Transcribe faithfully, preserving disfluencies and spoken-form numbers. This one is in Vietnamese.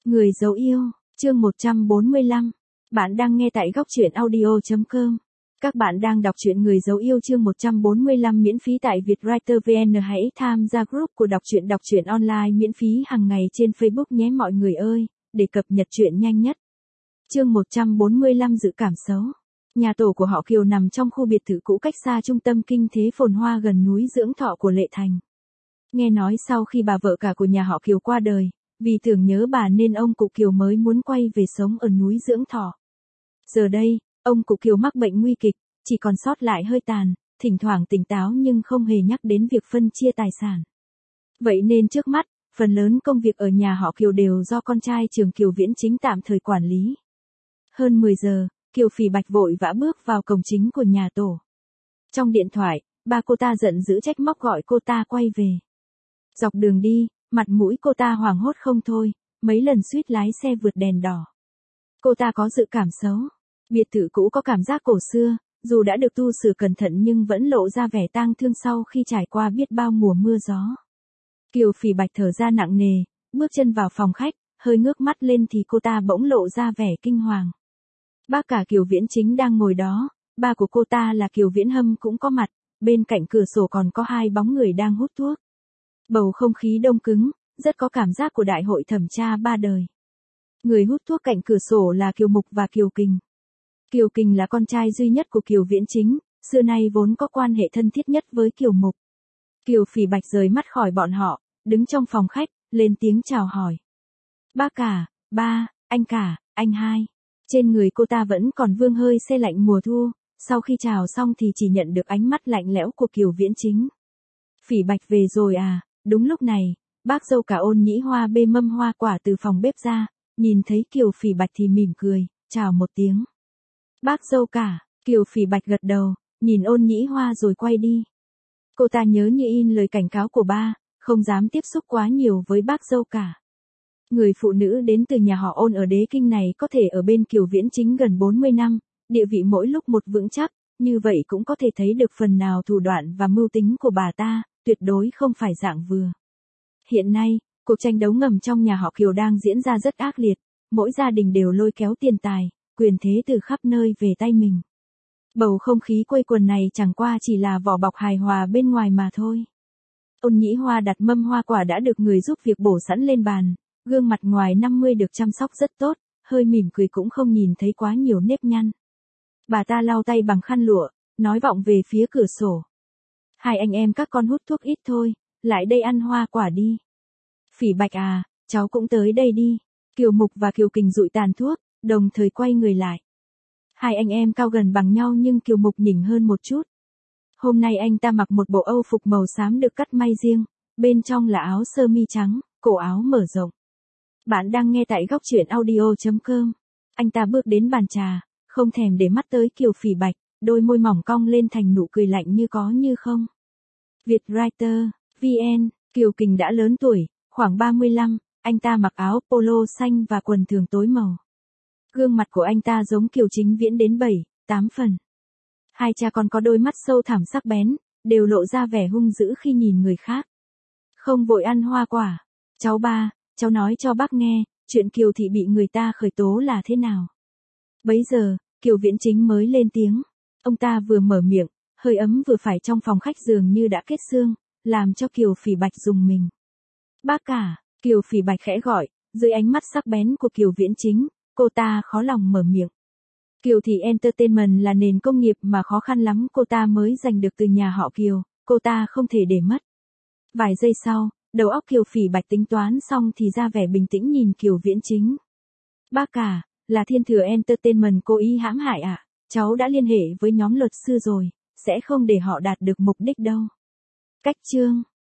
Người dấu yêu, chương một trăm bốn mươi lăm. Bạn đang nghe tại góc truyện audio chấm com. Các bạn đang đọc truyện Người dấu yêu chương một trăm bốn mươi lăm miễn phí tại Vietwriter vê en. Hãy tham gia group của đọc truyện đọc truyện online miễn phí hàng ngày trên Facebook nhé mọi người ơi, để cập nhật truyện nhanh nhất. Chương một trăm bốn mươi lăm dự cảm xấu. Nhà tổ của họ Kiều nằm trong khu biệt thự cũ cách xa trung tâm kinh thế phồn hoa gần núi Dưỡng Thọ của Lệ Thành. Nghe nói sau khi bà vợ cả của nhà họ Kiều qua đời, vì tưởng nhớ bà nên ông cụ Kiều mới muốn quay về sống ở núi Dưỡng Thọ. Giờ đây, ông cụ Kiều mắc bệnh nguy kịch, chỉ còn sót lại hơi tàn, thỉnh thoảng tỉnh táo nhưng không hề nhắc đến việc phân chia tài sản. Vậy nên trước mắt, phần lớn công việc ở nhà họ Kiều đều do con trai Trường Kiều Viễn Chính tạm thời quản lý. Hơn mười giờ, Kiều Phỉ Bạch vội vã bước vào cổng chính của nhà tổ. Trong điện thoại, ba cô ta giận dữ trách móc gọi cô ta quay về. Dọc đường đi, mặt mũi cô ta hoảng hốt không thôi, mấy lần suýt lái xe vượt đèn đỏ. Cô ta có dự cảm xấu. Biệt thự cũ có cảm giác cổ xưa, dù đã được tu sửa cẩn thận nhưng vẫn lộ ra vẻ tang thương sau khi trải qua biết bao mùa mưa gió. Kiều Phỉ Bạch thở ra nặng nề, bước chân vào phòng khách, hơi ngước mắt lên thì cô ta bỗng lộ ra vẻ kinh hoàng. Bác cả Kiều Viễn Chính đang ngồi đó, ba của cô ta là Kiều Viễn Hâm cũng có mặt, bên cạnh cửa sổ còn có hai bóng người đang hút thuốc. Bầu không khí đông cứng, rất có cảm giác của đại hội thẩm tra ba đời. Người hút thuốc cạnh cửa sổ là Kiều Mục và Kiều Kình. Kiều Kình là con trai duy nhất của Kiều Viễn Chính, xưa nay vốn có quan hệ thân thiết nhất với Kiều Mục. Kiều Phỉ Bạch rời mắt khỏi bọn họ, đứng trong phòng khách, lên tiếng chào hỏi. Ba cả, ba, anh cả, anh hai. Trên người cô ta vẫn còn vương hơi se lạnh mùa thu, sau khi chào xong thì chỉ nhận được ánh mắt lạnh lẽo của Kiều Viễn Chính. Phỉ Bạch về rồi à? Đúng lúc này, bác dâu cả Ôn Nhĩ Hoa bê mâm hoa quả từ phòng bếp ra, nhìn thấy Kiều Phỉ Bạch thì mỉm cười, chào một tiếng. Bác dâu cả, Kiều Phỉ Bạch gật đầu, nhìn Ôn Nhĩ Hoa rồi quay đi. Cô ta nhớ như in lời cảnh cáo của ba, không dám tiếp xúc quá nhiều với bác dâu cả. Người phụ nữ đến từ nhà họ Ôn ở Đế Kinh này có thể ở bên Kiều Viễn Chính gần bốn mươi năm, địa vị mỗi lúc một vững chắc, như vậy cũng có thể thấy được phần nào thủ đoạn và mưu tính của bà ta, tuyệt đối không phải dạng vừa. Hiện nay, cuộc tranh đấu ngầm trong nhà họ Kiều đang diễn ra rất ác liệt, mỗi gia đình đều lôi kéo tiền tài, quyền thế từ khắp nơi về tay mình. Bầu không khí quây quần này chẳng qua chỉ là vỏ bọc hài hòa bên ngoài mà thôi. Ôn Nhĩ Hoa đặt mâm hoa quả đã được người giúp việc bổ sẵn lên bàn, gương mặt ngoài năm mươi được chăm sóc rất tốt, hơi mỉm cười cũng không nhìn thấy quá nhiều nếp nhăn. Bà ta lau tay bằng khăn lụa, nói vọng về phía cửa sổ. Hai anh em các con hút thuốc ít thôi, lại đây ăn hoa quả đi. Phỉ Bạch à, cháu cũng tới đây đi. Kiều Mục và Kiều Kình dụi tàn thuốc, đồng thời quay người lại. Hai anh em cao gần bằng nhau nhưng Kiều Mục nhỉnh hơn một chút. Hôm nay anh ta mặc một bộ âu phục màu xám được cắt may riêng, bên trong là áo sơ mi trắng, cổ áo mở rộng. Bạn đang nghe tại góc truyện audio chấm com. Anh ta bước đến bàn trà, không thèm để mắt tới Kiều Phỉ Bạch, đôi môi mỏng cong lên thành nụ cười lạnh như có như không. Vietwriter vê en, Kiều Kình đã lớn tuổi, khoảng ba mươi lăm, anh ta mặc áo polo xanh và quần thường tối màu. Gương mặt của anh ta giống Kiều Chính Viễn đến bảy, tám phần. Hai cha con có đôi mắt sâu thẳm sắc bén, đều lộ ra vẻ hung dữ khi nhìn người khác. Không vội ăn hoa quả. Cháu ba, cháu nói cho bác nghe, chuyện Kiều thị bị người ta khởi tố là thế nào? Bấy giờ, Kiều Viễn Chính mới lên tiếng. Ông ta vừa mở miệng, hơi ấm vừa phải trong phòng khách dường như đã kết xương, làm cho Kiều Phỉ Bạch rùng mình. Bác cả, Kiều Phỉ Bạch khẽ gọi, dưới ánh mắt sắc bén của Kiều Viễn Chính, cô ta khó lòng mở miệng. Kiều thị Entertainment là nền công nghiệp mà khó khăn lắm cô ta mới giành được từ nhà họ Kiều, cô ta không thể để mất. Vài giây sau, đầu óc Kiều Phỉ Bạch tính toán xong thì ra vẻ bình tĩnh nhìn Kiều Viễn Chính. Bác cả, là Thiên Thừa Entertainment cố ý hãm hại ạ, à? Cháu đã liên hệ với nhóm luật sư rồi, sẽ không để họ đạt được mục đích đâu. Cách chương